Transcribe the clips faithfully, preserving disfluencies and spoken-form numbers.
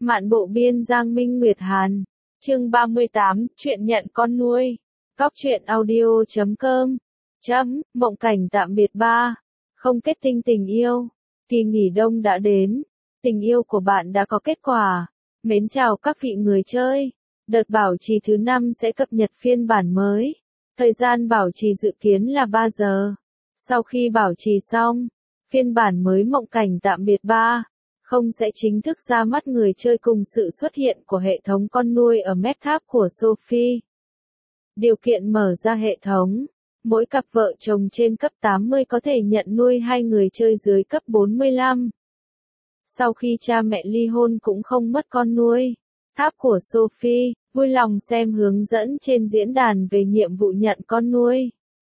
Mạn Bộ Biên Giang Minh Nguyệt Hàn. Chương ba mươi tám, chuyện nhận con nuôi. Cóc truyện audio chấm com. Chấm, mộng cảnh tạm biệt ba. Không kết tinh tình yêu. Kỳ nghỉ đông đã đến. Tình yêu của bạn đã có kết quả. Mến chào các vị người chơi. Đợt bảo trì thứ năm sẽ cập nhật phiên bản mới. Thời gian bảo trì dự kiến là ba giờ. Sau khi bảo trì xong, phiên bản mới mộng cảnh tạm biệt ba không sẽ chính thức ra mắt người chơi cùng sự xuất hiện của hệ thống con nuôi ở mép tháp của Sophie. Điều kiện mở ra hệ thống. Mỗi cặp vợ chồng trên cấp tám mươi có thể nhận nuôi hai người chơi dưới cấp bốn mươi lăm. Sau khi cha mẹ ly hôn cũng không mất con nuôi. Tháp của Sophie, vui lòng xem hướng dẫn trên diễn đàn về nhiệm vụ nhận con nuôi.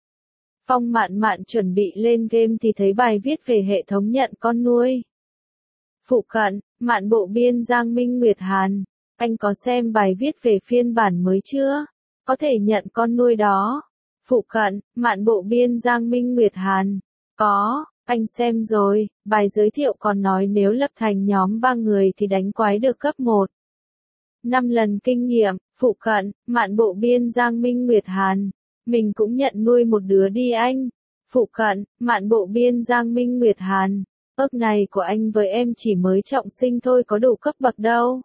Phong Mạn Mạn chuẩn bị lên game thì thấy bài viết về hệ thống nhận con nuôi. Phụ cận, Mạn Bộ Biên Giang Minh Nguyệt Hàn. Anh có xem bài viết về phiên bản mới chưa? Có thể nhận con nuôi đó. Phụ cận, Mạn Bộ Biên Giang Minh Nguyệt Hàn. Có, anh xem rồi, bài giới thiệu còn nói nếu lập thành nhóm ba người thì đánh quái được cấp một. năm lần kinh nghiệm, phụ cận, Mạn Bộ Biên Giang Minh Nguyệt Hàn. Mình cũng nhận nuôi một đứa đi anh. Phụ cận, Mạn Bộ Biên Giang Minh Nguyệt Hàn. Ước này của anh với em chỉ mới trọng sinh thôi có đủ cấp bậc đâu.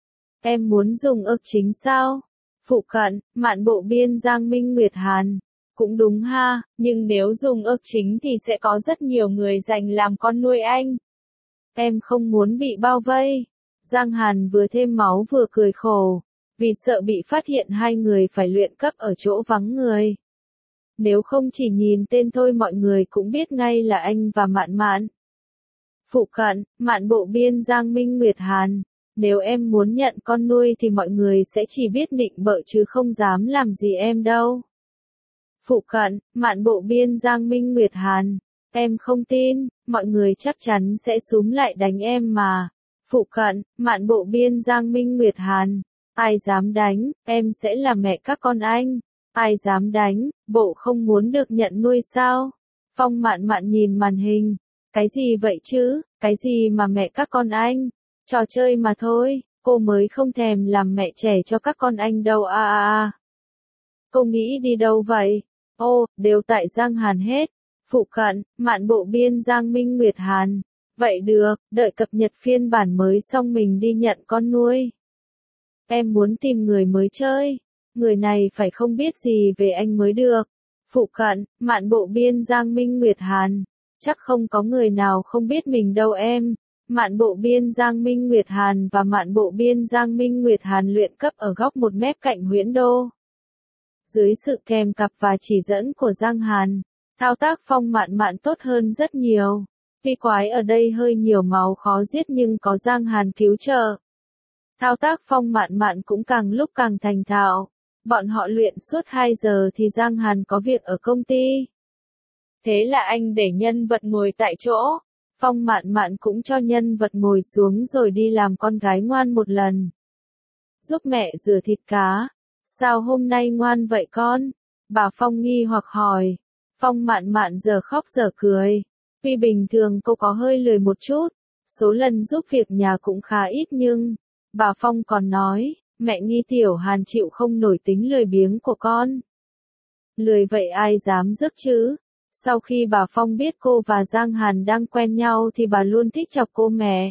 Em muốn dùng ước chính sao? Phụ cận, Mạn Bộ Biên Giang Minh Nguyệt Hàn. Cũng đúng ha, nhưng nếu dùng ước chính thì sẽ có rất nhiều người giành làm con nuôi anh. Em không muốn bị bao vây. Giang Hàn vừa thêm máu vừa cười khổ. Vì sợ bị phát hiện hai người phải luyện cấp ở chỗ vắng người. Nếu không chỉ nhìn tên thôi mọi người cũng biết ngay là anh và Mạn Mạn. Phụ cận, Mạn Bộ Biên Giang Minh Nguyệt Hàn. Nếu em muốn nhận con nuôi thì mọi người sẽ chỉ biết nịnh bợ chứ không dám làm gì em đâu. Phụ cận, Mạn Bộ Biên Giang Minh Nguyệt Hàn. Em không tin, mọi người chắc chắn sẽ xúm lại đánh em mà. Phụ cận, Mạn Bộ Biên Giang Minh Nguyệt Hàn. Ai dám đánh, em sẽ là mẹ các con anh. Ai dám đánh, bộ không muốn được nhận nuôi sao? Phong Mạn Mạn nhìn màn hình. Cái gì vậy chứ, cái gì mà mẹ các con anh? Trò chơi mà thôi, cô mới không thèm làm mẹ trẻ cho các con anh đâu a a a. Cô nghĩ đi đâu vậy? Ô, đều tại Giang Hàn hết. Phụ cận, Mạn Bộ Biên Giang Minh Nguyệt Hàn. Vậy được, đợi cập nhật phiên bản mới xong mình đi nhận con nuôi. Em muốn tìm người mới chơi. Người này phải không biết gì về anh mới được. Phụ cận, Mạn Bộ Biên Giang Minh Nguyệt Hàn. Chắc không có người nào không biết mình đâu em. Mạn Bộ Biên Giang Minh Nguyệt Hàn và Mạn Bộ Biên Giang Minh Nguyệt Hàn luyện cấp ở góc một mép cạnh Huyễn Đô. Dưới sự kèm cặp và chỉ dẫn của Giang Hàn, thao tác Phong Mạn Mạn tốt hơn rất nhiều. Tuy quái ở đây hơi nhiều máu khó giết nhưng có Giang Hàn cứu trợ. Thao tác Phong Mạn Mạn cũng càng lúc càng thành thạo. Bọn họ luyện suốt hai giờ thì Giang Hàn có việc ở công ty. Thế là anh để nhân vật ngồi tại chỗ. Phong Mạn Mạn cũng cho nhân vật ngồi xuống rồi đi làm con gái ngoan một lần. Giúp mẹ rửa thịt cá. Sao hôm nay ngoan vậy con? Bà Phong nghi hoặc hỏi. Phong Mạn Mạn giờ khóc giờ cười. Tuy bình thường cô có hơi lười một chút. Số lần giúp việc nhà cũng khá ít nhưng. Bà Phong còn nói. Mẹ nghi Tiểu Hàn chịu không nổi tính lười biếng của con. Lười vậy ai dám rước chứ? Sau khi bà Phong biết cô và Giang Hàn đang quen nhau thì bà luôn thích chọc cô mẹ.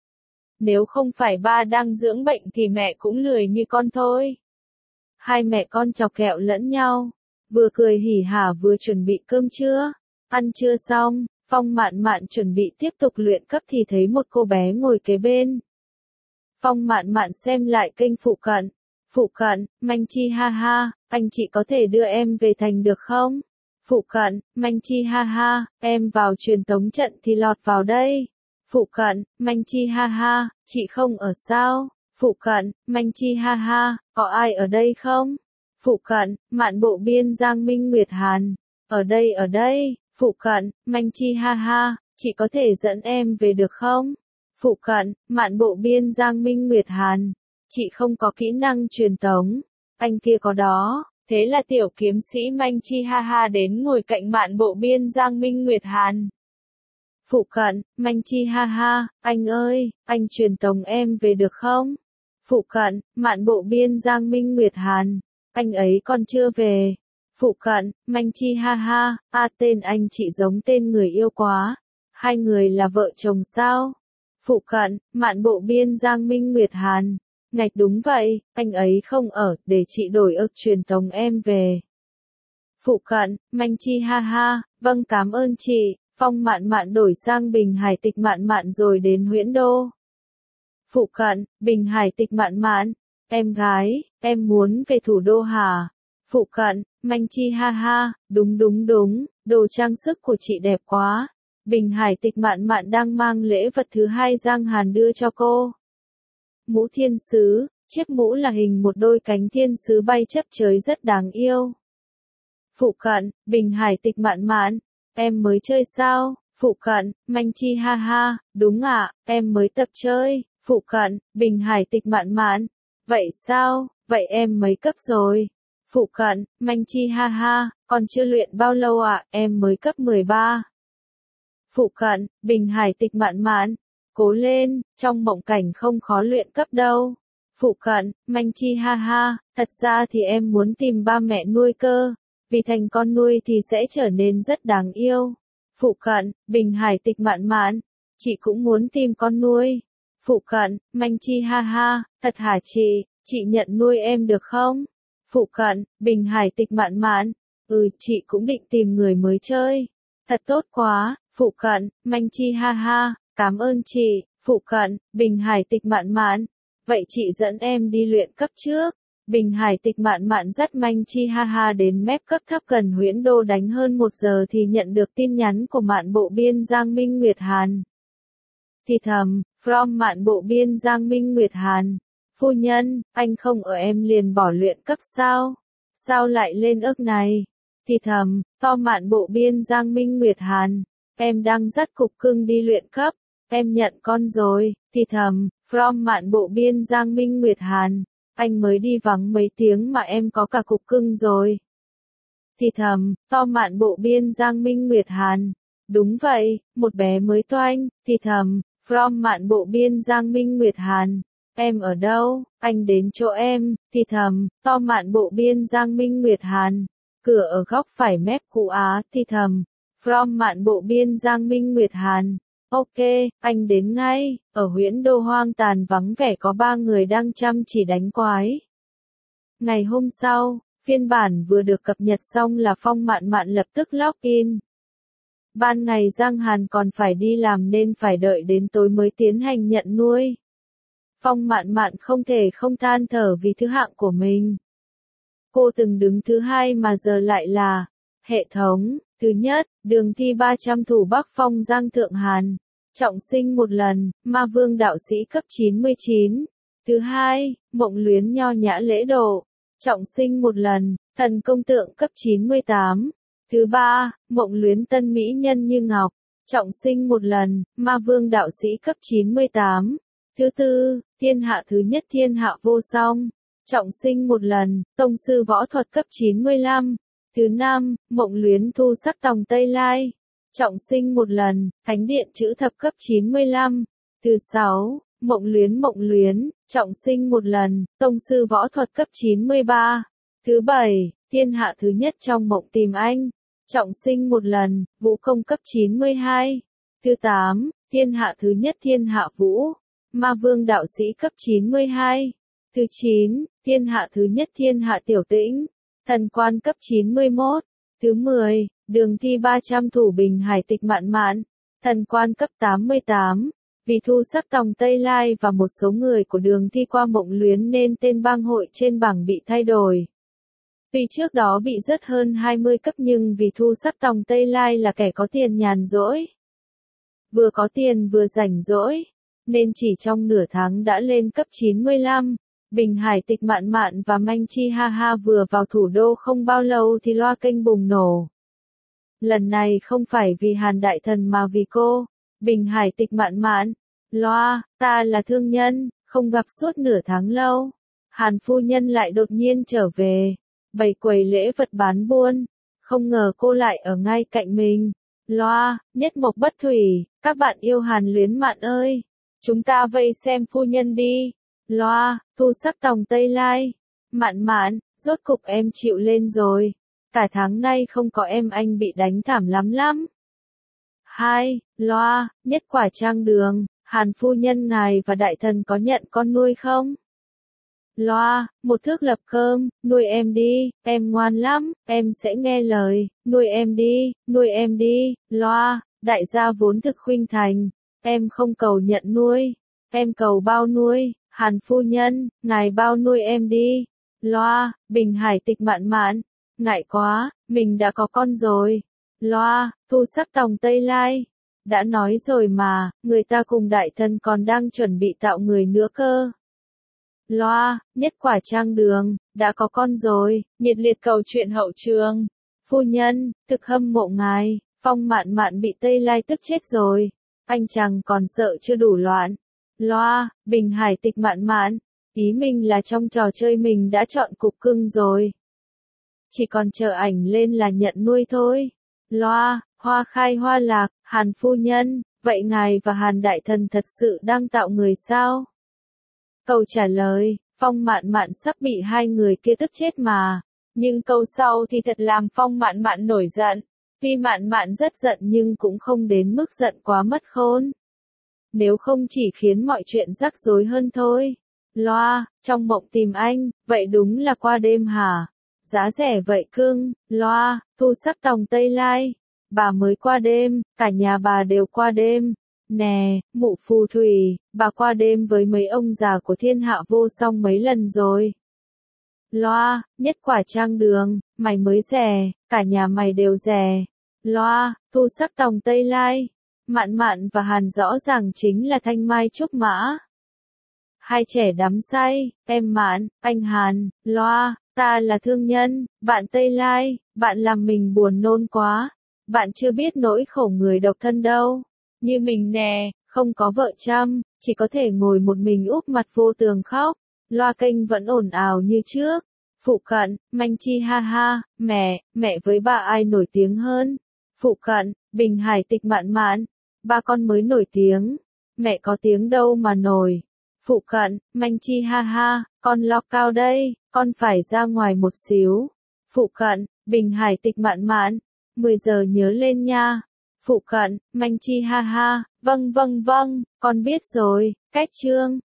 Nếu không phải ba đang dưỡng bệnh thì mẹ cũng lười như con thôi. Hai mẹ con chọc kẹo lẫn nhau. Vừa cười hỉ hả vừa chuẩn bị cơm trưa. Ăn trưa xong, Phong Mạn Mạn chuẩn bị tiếp tục luyện cấp thì thấy một cô bé ngồi kế bên. Phong Mạn Mạn xem lại kênh phụ cận. Phụ cận, Manh Chi ha ha, anh chị có thể đưa em về thành được không? Phụ cận, Manh Chi ha ha, em vào truyền tống trận thì lọt vào đây. Phụ cận, Manh Chi ha ha, chị không ở sao? Phụ cận, Manh Chi ha ha, có ai ở đây không? Phụ cận, Mạn Bộ Biên Giang Minh Nguyệt Hàn. Ở đây ở đây, phụ cận, Manh Chi ha ha, chị có thể dẫn em về được không? Phụ cận, Mạn Bộ Biên Giang Minh Nguyệt Hàn. Chị không có kỹ năng truyền tống. Anh kia có đó. Thế là tiểu kiếm sĩ Manh Chi ha ha đến ngồi cạnh Mạn Bộ Biên Giang Minh Nguyệt Hàn. Phụ cận, Manh Chi ha ha, anh ơi, anh truyền tống em về được không? Phụ cận, Mạn Bộ Biên Giang Minh Nguyệt Hàn, anh ấy còn chưa về. Phụ cận, Manh Chi ha ha, a tên anh chị giống tên người yêu quá. Hai người là vợ chồng sao? Phụ cận, Mạn Bộ Biên Giang Minh Nguyệt Hàn, ngạch đúng vậy, anh ấy không ở, để chị đổi ức truyền tống em về. Phụ cận, Manh Chi ha ha, vâng cảm ơn chị, Phong Mạn Mạn đổi sang Bình Hải Tịch Mạn Mạn rồi đến Huyễn Đô. Phụ cận, Bình Hải Tịch Mạn Mạn, em gái, em muốn về thủ đô hả? Phụ cận, Manh Chi ha ha, đúng đúng đúng, đồ trang sức của chị đẹp quá. Bình Hải Tịch Mạn Mạn đang mang lễ vật thứ hai Giang Hàn đưa cho cô. Mũ thiên sứ, chiếc mũ là hình một đôi cánh thiên sứ bay chấp trời rất đáng yêu. Phụ cận, Bình Hải Tịch Mạn Mạn, em mới chơi sao? Phụ cận, Manh Chi ha ha, đúng ạ, em mới tập chơi. Phụ cận, Bình Hải Tịch Mạn Mạn, vậy sao, vậy em mấy cấp rồi? Phụ cận, Manh Chi ha ha, còn chưa luyện bao lâu ạ, em mới cấp mười ba. Phụ cận, Bình Hải Tịch Mạn Mạn, cố lên, trong mộng cảnh không khó luyện cấp đâu. Phụ cận, Manh Chi ha ha, thật ra thì em muốn tìm ba mẹ nuôi cơ, vì thành con nuôi thì sẽ trở nên rất đáng yêu. Phụ cận, Bình Hải Tịch Mạn Mạn, chị cũng muốn tìm con nuôi. Phụ cận, Manh Chi ha ha, thật hả chị, chị nhận nuôi em được không? Phụ cận, Bình Hải Tịch Mạn Mạn, ừ chị cũng định tìm người mới chơi. Thật tốt quá, phụ cận, Manh Chi ha ha, cảm ơn chị. Phụ cận, Bình Hải Tịch Mạn Mạn, vậy chị dẫn em đi luyện cấp trước. Bình Hải Tịch Mạn Mạn dắt Manh Chi ha ha đến mép cấp thấp gần Huyễn Đô đánh hơn một giờ thì nhận được tin nhắn của Mạn Bộ Biên Giang Minh Nguyệt Hàn. Thì thầm, from Mạn Bộ Biên Giang Minh Nguyệt Hàn, phu nhân, anh không ở em liền bỏ luyện cấp sao? Sao lại lên ức này? Thì thầm, to Mạn Bộ Biên Giang Minh Nguyệt Hàn, em đang dắt cục cưng đi luyện cấp, em nhận con rồi. Thì thầm, from Mạn Bộ Biên Giang Minh Nguyệt Hàn, anh mới đi vắng mấy tiếng mà em có cả cục cưng rồi. Thì thầm, to Mạn Bộ Biên Giang Minh Nguyệt Hàn, đúng vậy, một bé mới toanh. Thì thầm, from Mạn Bộ Biên Giang Minh Nguyệt Hàn, em ở đâu, anh đến chỗ em. Thì thầm, to Mạn Bộ Biên Giang Minh Nguyệt Hàn, cửa ở góc phải mép cũ Á. Thì thầm, from Mạn Bộ Biên Giang Minh Nguyệt Hàn, ok, anh đến ngay. Ở Huyễn Đô hoang tàn vắng vẻ có ba người đang chăm chỉ đánh quái. Ngày hôm sau, phiên bản vừa được cập nhật xong là Phong Mạn Mạn lập tức login. Ban ngày Giang Hàn còn phải đi làm nên phải đợi đến tối mới tiến hành nhận nuôi. Phong Mạn Mạn không thể không than thở vì thứ hạng của mình. Cô từng đứng thứ hai mà giờ lại là hệ thống thứ nhất, đường thi ba trăm thủ Bắc Phong Giang Thượng Hàn. Trọng sinh một lần, Ma Vương đạo sĩ cấp chín mươi chín. Thứ hai, Mộng Luyến nho nhã lễ độ. Trọng sinh một lần, Thần Công Tượng cấp chín mươi tám. Thứ ba, Mộng Luyến tân mỹ nhân như ngọc. Trọng sinh một lần, Ma Vương đạo sĩ cấp chín mươi tám. Thứ tư, Thiên Hạ thứ nhất Thiên Hạ vô song. Trọng sinh một lần, Tông sư võ thuật cấp chín mươi lăm. Thứ năm, Mộng Luyến thu sắc tòng Tây Lai. Trọng sinh một lần, Thánh điện chữ thập cấp chín mươi lăm. Thứ sáu, Mộng Luyến Mộng Luyến, trọng sinh một lần, Tông sư võ thuật cấp chín mươi ba. Thứ bảy, Thiên Hạ thứ nhất trong mộng tìm anh. Trọng sinh một lần, Vũ công cấp chín mươi hai. Thứ tám, Thiên Hạ thứ nhất Thiên Hạ Vũ. Ma Vương đạo sĩ cấp chín mươi hai. Thứ chín, Thiên Hạ thứ nhất Thiên Hạ Tiểu Tĩnh. Thần quan cấp chín mươi mốt. Thứ mười, đường thi ba trăm thủ Bình Hải Tịch Mạn Mạn. Thần quan cấp tám mươi tám. Vì thu sắc tòng Tây Lai và một số người của đường thi qua Mộng Luyến nên tên bang hội trên bảng bị thay đổi. Tuy trước đó bị rớt hơn hai mươi cấp nhưng vì thu sắc tòng Tây Lai là kẻ có tiền nhàn rỗi. Vừa có tiền vừa rảnh rỗi. Nên chỉ trong nửa tháng đã lên cấp chín mươi lăm. Bình Hải Tịch Mạn Mạn và Manh Chi ha ha vừa vào thủ đô không bao lâu thì loa kênh bùng nổ. Lần này không phải vì Hàn Đại Thần mà vì cô. Bình Hải Tịch Mạn Mạn. Loa, ta là thương nhân, không gặp suốt nửa tháng lâu. Hàn phu nhân lại đột nhiên trở về. Bày quầy lễ vật bán buôn. Không ngờ cô lại ở ngay cạnh mình. Loa, nhất mộc bất thủy, các bạn yêu Hàn Luyến Mạn ơi, chúng ta vây xem phu nhân đi. Loa, thu sắc tòng Tây Lai. Mạn Mạn, rốt cục em chịu lên rồi. Cả tháng nay không có em anh bị đánh thảm lắm lắm. Hai, Loa, nhất quả trang đường, Hàn phu nhân ngài và đại thần có nhận con nuôi không? Loa, một thước lập cơm, nuôi em đi, em ngoan lắm, em sẽ nghe lời, nuôi em đi, nuôi em đi. Loa, đại gia vốn thực khuynh thành, em không cầu nhận nuôi, em cầu bao nuôi, Hàn phu nhân, ngài bao nuôi em đi. Loa, Bình Hải Tịch Mạn Mạn, ngại quá, mình đã có con rồi. Loa, thu sắc tòng Tây Lai, đã nói rồi mà, người ta cùng đại thần còn đang chuẩn bị tạo người nữa cơ. Loa, nhất quả trang đường, đã có con rồi, nhiệt liệt cầu chuyện hậu trường. Phu nhân, thực hâm mộ ngài, Phong Mạn Mạn bị Tây Lai tức chết rồi, anh chàng còn sợ chưa đủ loạn. Loa, Bình Hải Tịch Mạn Mạn, ý mình là trong trò chơi mình đã chọn cục cưng rồi. Chỉ còn chờ ảnh lên là nhận nuôi thôi. Loa, hoa khai hoa lạc, Hàn phu nhân, vậy ngài và Hàn đại thần thật sự đang tạo người sao? Câu trả lời, Phong Mạn Mạn sắp bị hai người kia tức chết mà. Nhưng câu sau thì thật làm Phong Mạn Mạn nổi giận. Tuy Mạn Mạn rất giận nhưng cũng không đến mức giận quá mất khôn. Nếu không chỉ khiến mọi chuyện rắc rối hơn thôi. Loa, trong mộng tìm anh, vậy đúng là qua đêm hả? Giá rẻ vậy cưng. Loa, thu sắc tòng Tây Lai. Bà mới qua đêm, cả nhà bà đều qua đêm. Nè, mụ phù thủy, bà qua đêm với mấy ông già của thiên hạ vô song mấy lần rồi. Loa, nhất quả trang đường, mày mới rẻ, cả nhà mày đều rẻ. Loa, thu sắc tòng Tây Lai. Mạn Mạn và Hàn rõ ràng chính là thanh mai trúc mã. Hai trẻ đắm say, em Mạn, anh Hàn. Loa, ta là thương nhân, bạn Tây Lai, bạn làm mình buồn nôn quá. Bạn chưa biết nỗi khổ người độc thân đâu. Như mình nè, không có vợ chăm, chỉ có thể ngồi một mình úp mặt vô tường khóc. Loa kênh vẫn ồn ào như trước. Phụ cận, Manh Chi ha ha, mẹ, mẹ với ba ai nổi tiếng hơn? Phụ cận, Bình Hải Tịch Mạn Mạn, ba con mới nổi tiếng. Mẹ có tiếng đâu mà nổi. Phụ cận, Manh Chi ha ha, con lo cao đây, con phải ra ngoài một xíu. Phụ cận, Bình Hải Tịch Mạn Mạn, mười giờ nhớ lên nha. Phụ cận, Manh Chi ha ha, vâng vâng vâng, con biết rồi, cách chương.